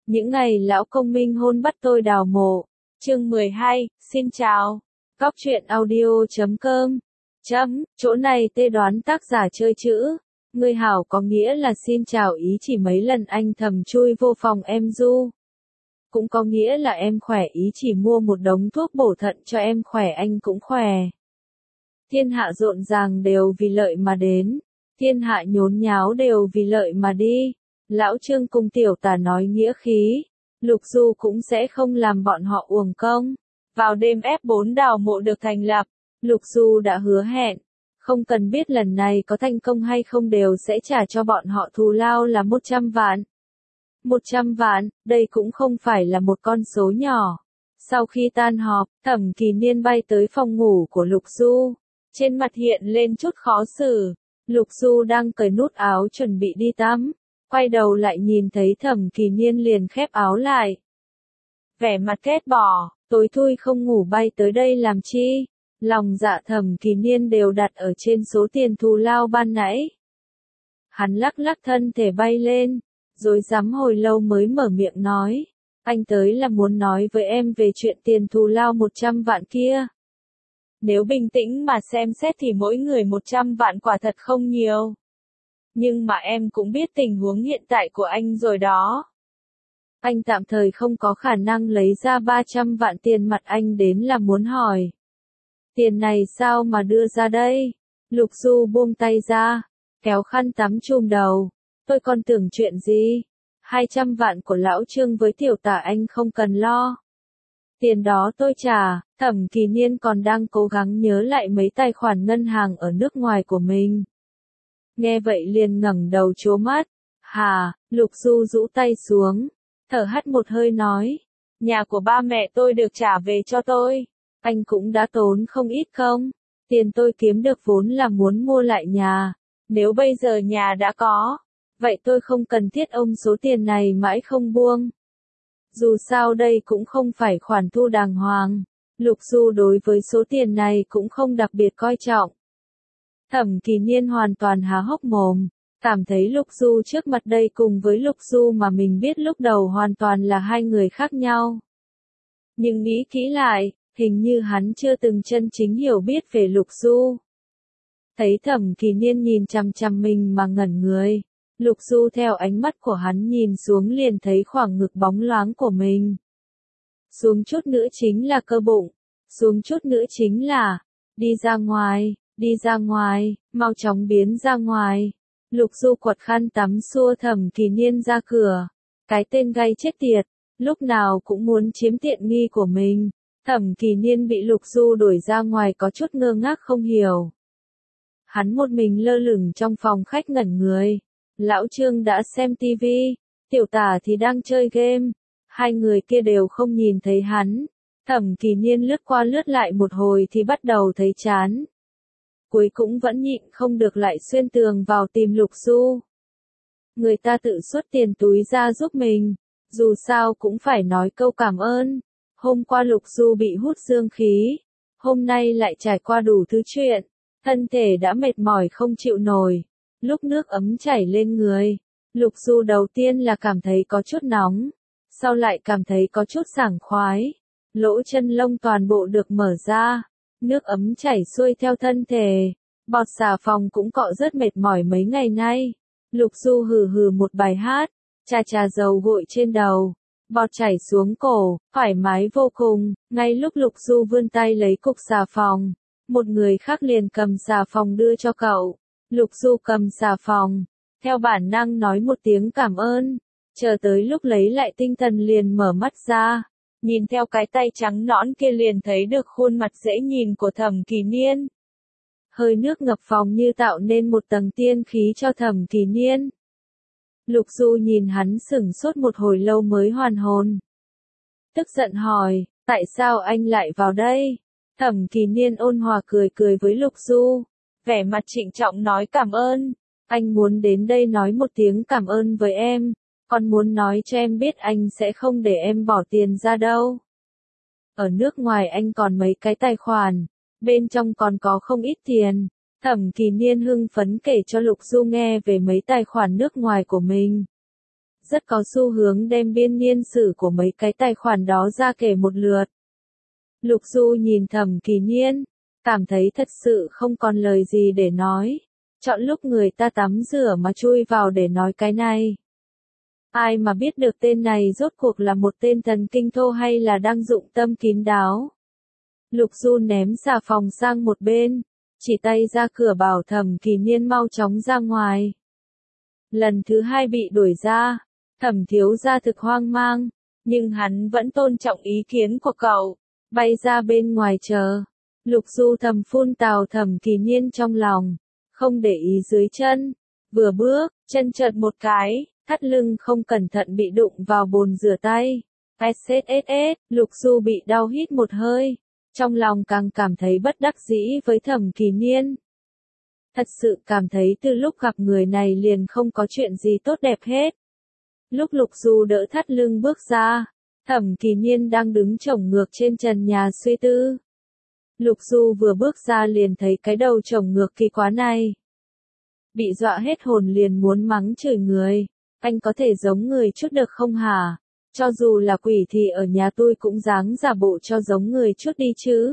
Những ngày lão công minh hôn bắt tôi đào mộ. Chương 12, xin chào. Góc truyện audio.com. Chỗ này tê đoán tác giả chơi chữ. Người hảo có nghĩa là xin chào ý chỉ mấy lần anh thầm chui vô phòng em du. Cũng có nghĩa là em khỏe ý chỉ mua một đống thuốc bổ thận cho em khỏe anh cũng khỏe. Thiên hạ rộn ràng đều vì lợi mà đến. Thiên hạ nhốn nháo đều vì lợi mà đi. Lão Trương cùng tiểu tả nói nghĩa khí. Lục Du cũng sẽ không làm bọn họ uổng công. Vào đêm F4 đào mộ được thành lập, Lục Du đã hứa hẹn. Không cần biết lần này có thành công hay không đều sẽ trả cho bọn họ thù lao là 100 vạn. 100 vạn, đây cũng không phải là một con số nhỏ. Sau khi tan họp, Thẩm Kỳ Niên bay tới phòng ngủ của Lục Du. Trên mặt hiện lên chút khó xử. Lục Du đang cởi nút áo chuẩn bị đi tắm. Quay đầu lại nhìn thấy Thẩm Kỳ Niên liền khép áo lại. Vẻ mặt ghét bỏ, tối thui không ngủ bay tới đây làm chi? Lòng dạ Thẩm Kỳ Niên đều đặt ở trên số tiền thù lao ban nãy. Hắn lắc lắc thân thể bay lên, rồi dám hồi lâu mới mở miệng nói. Anh tới là muốn nói với em về chuyện tiền thù lao 100 vạn kia. Nếu bình tĩnh mà xem xét thì mỗi người 100 vạn quả thật không nhiều. Nhưng mà em cũng biết tình huống hiện tại của anh rồi đó. Anh tạm thời không có khả năng lấy ra 300 vạn tiền mặt anh đến là muốn hỏi. Tiền này sao mà đưa ra đây? Lục Du buông tay ra, kéo khăn tắm chùm đầu. Tôi còn tưởng chuyện gì? 200 vạn của lão Trương với tiểu tả anh không cần lo. Tiền đó tôi trả. Thẩm Kỳ Niên còn đang cố gắng nhớ lại mấy tài khoản ngân hàng ở nước ngoài của mình. Nghe vậy liền ngẩng đầu trố mắt. Hà, Lục Du rũ tay xuống, thở hắt một hơi nói. Nhà của ba mẹ tôi được trả về cho tôi. Anh cũng đã tốn không ít không? Tiền tôi kiếm được vốn là muốn mua lại nhà. Nếu bây giờ nhà đã có, vậy tôi không cần thiết ôm số tiền này mãi không buông. Dù sao đây cũng không phải khoản thu đàng hoàng. Lục Du đối với số tiền này cũng không đặc biệt coi trọng. Thẩm Kỳ Niên hoàn toàn há hốc mồm, cảm thấy Lục Du trước mặt đây cùng với Lục Du mà mình biết lúc đầu hoàn toàn là hai người khác nhau. Nhưng nghĩ kỹ lại, hình như hắn chưa từng chân chính hiểu biết về Lục Du. Thấy Thẩm Kỳ Niên nhìn chằm chằm mình mà ngẩn người, Lục Du theo ánh mắt của hắn nhìn xuống liền thấy khoảng ngực bóng loáng của mình. Xuống chút nữa chính là cơ bụng, xuống chút nữa chính là, đi ra ngoài, mau chóng biến ra ngoài. Lục Du quật khăn tắm xua Thẩm Kỳ Niên ra cửa. Cái tên gay chết tiệt, lúc nào cũng muốn chiếm tiện nghi của mình. Thẩm Kỳ Niên bị Lục Du đuổi ra ngoài có chút ngơ ngác không hiểu. Hắn một mình lơ lửng trong phòng khách ngẩn người. Lão Trương đã xem tivi, tiểu tả thì đang chơi game. Hai người kia đều không nhìn thấy hắn. Thẩm Kỳ Niên lướt qua lướt lại một hồi thì bắt đầu thấy chán. Cuối cũng vẫn nhịn không được lại xuyên tường vào tìm Lục Du. Người ta tự xuất tiền túi ra giúp mình, dù sao cũng phải nói câu cảm ơn. Hôm qua Lục Du bị hút dương khí, hôm nay lại trải qua đủ thứ chuyện, thân thể đã mệt mỏi không chịu nổi. Lúc nước ấm chảy lên người, Lục Du đầu tiên là cảm thấy có chút nóng, sau lại cảm thấy có chút sảng khoái. Lỗ chân lông toàn bộ được mở ra, nước ấm chảy xuôi theo thân thể, bọt xà phòng cũng cọ rất mệt mỏi mấy ngày nay. Lục Du hừ hừ một bài hát, chà chà dầu gội trên đầu, bọt chảy xuống cổ, thoải mái vô cùng. Ngay lúc Lục Du vươn tay lấy cục xà phòng, một người khác liền cầm xà phòng đưa cho cậu. Lục Du cầm xà phòng, theo bản năng nói một tiếng cảm ơn, chờ tới lúc lấy lại tinh thần liền mở mắt ra. Nhìn theo cái tay trắng nõn kia liền thấy được khuôn mặt dễ nhìn của Thẩm Kỳ Niên. Hơi nước ngập phòng như tạo nên một tầng tiên khí cho Thẩm Kỳ Niên. Lục Du nhìn hắn sững sốt một hồi lâu mới hoàn hồn. Tức giận hỏi, tại sao anh lại vào đây? Thẩm Kỳ Niên ôn hòa cười cười với Lục Du, vẻ mặt trịnh trọng nói cảm ơn. Anh muốn đến đây nói một tiếng cảm ơn với em. Còn muốn nói cho em biết anh sẽ không để em bỏ tiền ra đâu. Ở nước ngoài anh còn mấy cái tài khoản, bên trong còn có không ít tiền. Thẩm Kỳ Niên hưng phấn kể cho Lục Du nghe về mấy tài khoản nước ngoài của mình. rất có xu hướng đem biên niên sử của mấy cái tài khoản đó ra kể một lượt. Lục Du nhìn Thẩm Kỳ Niên, cảm thấy thật sự không còn lời gì để nói. Chọn lúc người ta tắm rửa mà chui vào để nói cái này. Ai mà biết được tên này rốt cuộc là một tên thần kinh thô hay là đang dụng tâm kín đáo. Lục Du ném xà phòng sang một bên, chỉ tay ra cửa bảo Thẩm Kỳ Niên mau chóng ra ngoài. Lần thứ hai bị đuổi ra, Thẩm thiếu gia thực hoang mang, nhưng hắn vẫn tôn trọng ý kiến của cậu, bay ra bên ngoài chờ. Lục Du thầm phun tào Thẩm Kỳ Niên trong lòng, không để ý dưới chân, vừa bước, chân trượt một cái, thắt lưng không cẩn thận bị đụng vào bồn rửa tay. SSSS, Lục Du bị đau hít một hơi, trong lòng càng cảm thấy bất đắc dĩ với Thẩm Kỳ Niên. Thật sự cảm thấy từ lúc gặp người này liền không có chuyện gì tốt đẹp hết. Lúc Lục Du đỡ thắt lưng bước ra, Thẩm Kỳ Niên đang đứng chổng ngược trên trần nhà suy tư. Lục Du vừa bước ra liền thấy cái đầu chổng ngược kỳ quá này. Bị dọa hết hồn liền muốn mắng chửi người. Anh có thể giống người chút được không hả? Cho dù là quỷ thì ở nhà tôi cũng dáng giả bộ cho giống người chút đi chứ.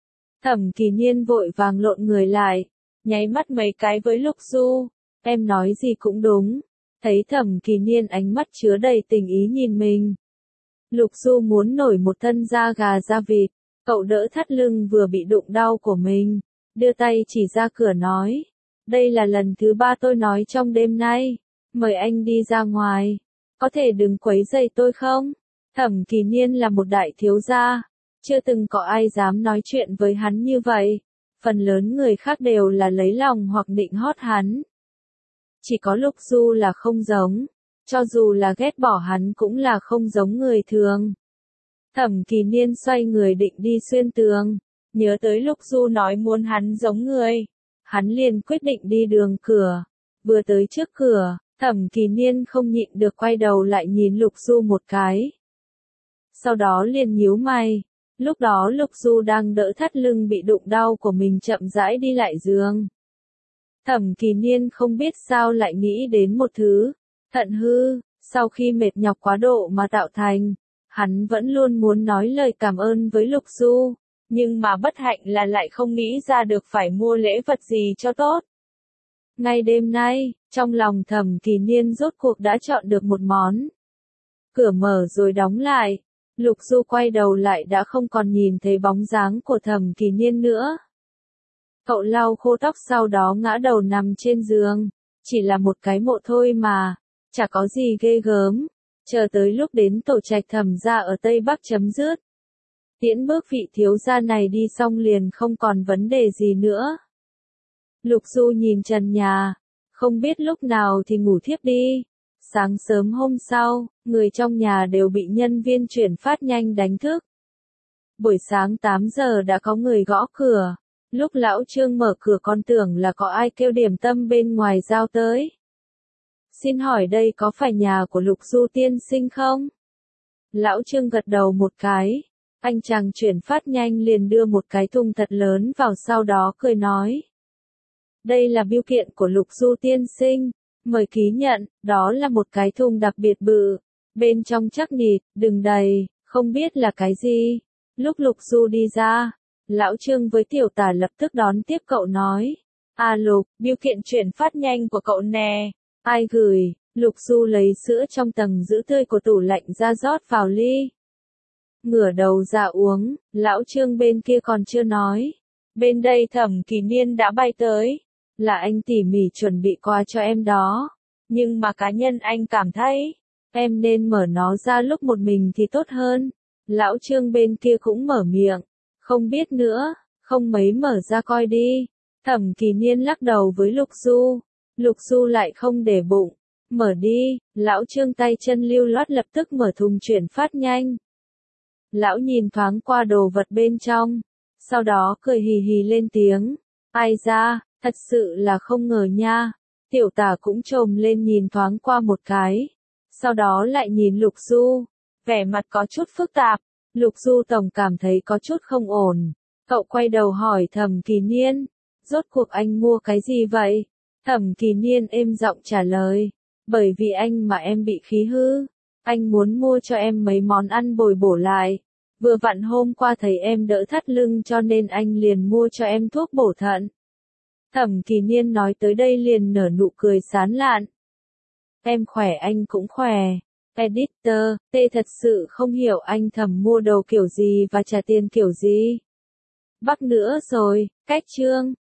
Thẩm Kỳ Niên vội vàng lộn người lại, nháy mắt mấy cái với Lục Du. Em nói gì cũng đúng. Thấy Thẩm Kỳ Niên ánh mắt chứa đầy tình ý nhìn mình. Lục Du muốn nổi một thân da gà da vịt. Cậu đỡ thắt lưng vừa bị đụng đau của mình, đưa tay chỉ ra cửa nói. Đây là lần thứ 3 tôi nói trong đêm nay. Mời anh đi ra ngoài. Có thể đừng quấy rầy tôi không? Thẩm Kỳ Niên là một đại thiếu gia. Chưa từng có ai dám nói chuyện với hắn như vậy. Phần lớn người khác đều là lấy lòng hoặc định hót hắn. Chỉ có Lục Du là không giống. Cho dù là ghét bỏ hắn cũng là không giống người thường. Thẩm Kỳ Niên xoay người định đi xuyên tường. Nhớ tới Lục Du nói muốn hắn giống người. Hắn liền quyết định đi đường cửa. Vừa tới trước cửa, Thẩm Kỳ Niên không nhịn được quay đầu lại nhìn Lục Du một cái. Sau đó liền nhíu mày. Lúc đó Lục Du đang đỡ thắt lưng bị đụng đau của mình chậm rãi đi lại giường. Thẩm Kỳ Niên không biết sao lại nghĩ đến một thứ. Thận hư, sau khi mệt nhọc quá độ mà tạo thành. Hắn vẫn luôn muốn nói lời cảm ơn với Lục Du, nhưng mà bất hạnh là lại không nghĩ ra được phải mua lễ vật gì cho tốt. Ngay đêm nay, trong lòng Thẩm Kỳ Niên rốt cuộc đã chọn được một món. Cửa mở rồi đóng lại, Lục Du quay đầu lại đã không còn nhìn thấy bóng dáng của Thẩm Kỳ Niên nữa. Cậu lau khô tóc sau đó ngã đầu nằm trên giường, chỉ là một cái mộ thôi mà, chả có gì ghê gớm. Chờ tới lúc đến tổ trạch Thẩm gia ở Tây Bắc chấm dứt. Tiễn bước vị thiếu gia này đi xong liền không còn vấn đề gì nữa. Lục Du nhìn trần nhà, không biết lúc nào thì ngủ thiếp đi. Sáng sớm hôm sau, người trong nhà đều bị nhân viên chuyển phát nhanh đánh thức. Buổi sáng 8 giờ đã có người gõ cửa. Lúc lão Trương mở cửa còn tưởng là có ai kêu điểm tâm bên ngoài giao tới. Xin hỏi đây có phải nhà của Lục Du tiên sinh không? Lão Trương gật đầu một cái. Anh chàng chuyển phát nhanh liền đưa một cái thùng thật lớn vào sau đó cười nói. Đây là bưu kiện của Lục Du tiên sinh. Mời ký nhận, đó là một cái thùng đặc biệt bự. Bên trong chắc nịt, đựng đầy, không biết là cái gì. Lúc Lục Du đi ra, Lão Trương với Tiểu Tả lập tức đón tiếp cậu nói. À Lục, bưu kiện chuyển phát nhanh của cậu nè. Ai gửi? Lục Du lấy sữa trong tầng giữ tươi của tủ lạnh ra rót vào ly. Ngửa đầu ra uống, Lão Trương bên kia còn chưa nói. Bên đây Thẩm Kỳ Niên đã bay tới. Là anh tỉ mỉ chuẩn bị quà cho em đó. Nhưng mà cá nhân anh cảm thấy, em nên mở nó ra lúc một mình thì tốt hơn. Lão Trương bên kia cũng mở miệng. Không biết nữa, không mấy mở ra coi đi. Thẩm Kỳ Niên lắc đầu với Lục Du. Lục Du lại không để bụng. Mở đi, lão Trương tay chân lưu loát lập tức mở thùng chuyển phát nhanh. Lão nhìn thoáng qua đồ vật bên trong. Sau đó cười hì hì lên tiếng. Ai ra, thật sự là không ngờ nha. Tiểu Tả cũng trồm lên nhìn thoáng qua một cái. Sau đó lại nhìn Lục Du. Vẻ mặt có chút phức tạp. Lục Du tổng cảm thấy có chút không ổn. Cậu quay đầu hỏi Thẩm Kỳ Niên. Rốt cuộc anh mua cái gì vậy? Thẩm Kỳ Niên êm giọng trả lời. Bởi vì anh mà em bị khí hư. Anh muốn mua cho em mấy món ăn bồi bổ lại. Vừa vặn hôm qua thấy em đỡ thắt lưng cho nên anh liền mua cho em thuốc bổ thận. Thẩm Kỳ Niên nói tới đây liền nở nụ cười sán lạn. Em khỏe anh cũng khỏe. Editor, tê thật sự không hiểu anh Thẩm mua đồ kiểu gì và trả tiền kiểu gì. Bắc nữa rồi, cách chương.